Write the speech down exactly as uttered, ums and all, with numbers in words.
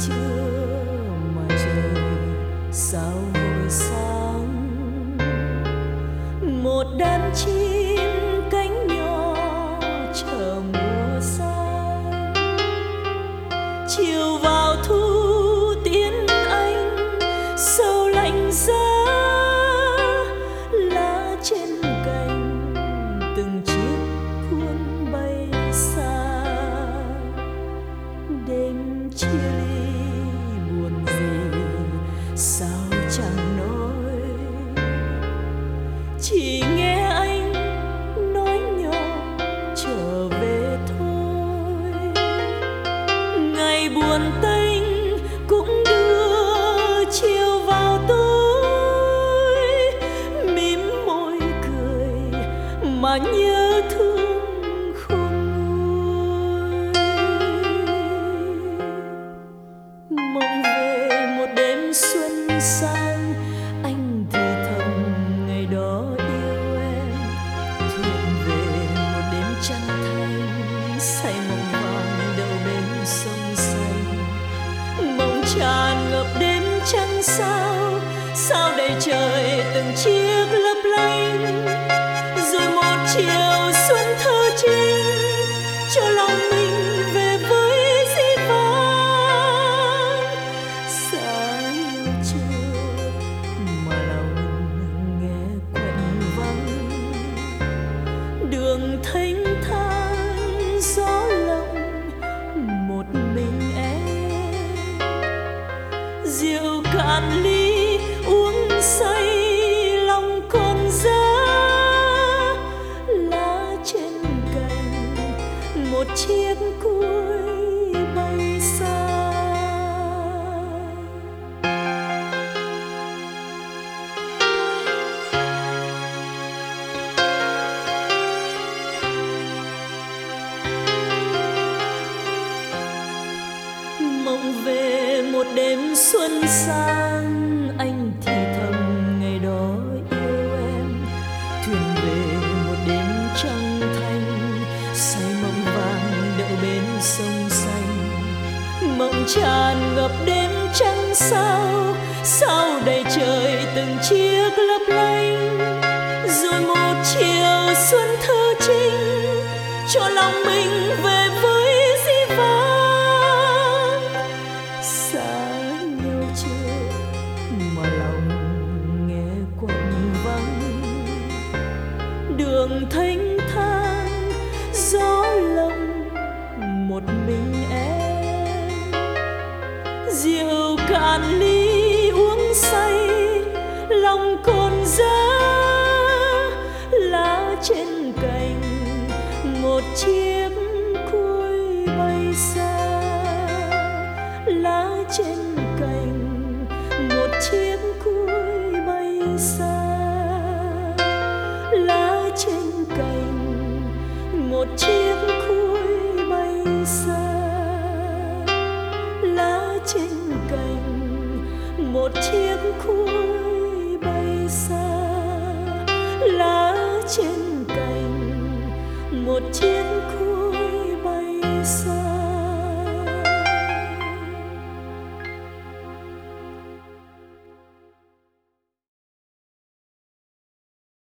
trưa mà trời sao vội sáng. Một đàn chim cánh nhỏ chờ mùa sang. Chiều vào thu tiễn anh sâu lạnh giá, lá trên cành từng chiếc cuốn bay xa. Đêm chia ly buồn gì sao chẳng nói, chỉ nghe anh nói nhỏ trở về thôi. Ngày buồn tênh cũng đưa chiều vào tối, mím môi cười mà nhớ thương khôn nguôi. Mộng về một đêm xuân sang, anh thì thầm ngày đó yêu em. Thuyền về một đêm trăng thanh, say mộng vàng đậu bên sông xanh. Mộng tràn ngập đêm trăng sao, sao đầy trời từng chiếc lấp lánh. Rồi một chiều xuân thơ trinh, cho lòng mình về với dĩ vãng. Xa yêu chưa mà lòng nghe quạnh vắng. Đường thênh thang gió lộng một mình em. Rượu cạn ly uống say lòng còn giá. Lá trên cành một chiếc cuối bay xa. Mộng về một đêm xuân sang, anh thì thầm ngày đó yêu em. Thuyền về một đêm trăng thanh, say mộng vàng đậu bên sông xanh. Mộng tràn ngập đêm trăng sao, sao đầy trời từng chiếc lấp lánh. Rồi một chiều xuân thơ trinh, cho lòng mình về với dĩ vãng. Xa nhau chưa mà lòng nghe quạnh vắng. Đường thênh thang gió lộng một mình em. Rượu cạn ly uống say lòng còn giá. Lá trên cành một chiếc cuối bay xa. Lá trên cành một chiếc cuối bay xa. Lá trên cành một chiếc cuối bay xa. Lá trên cành một chiếc cuối bay xa. Lá trên cành một chiếc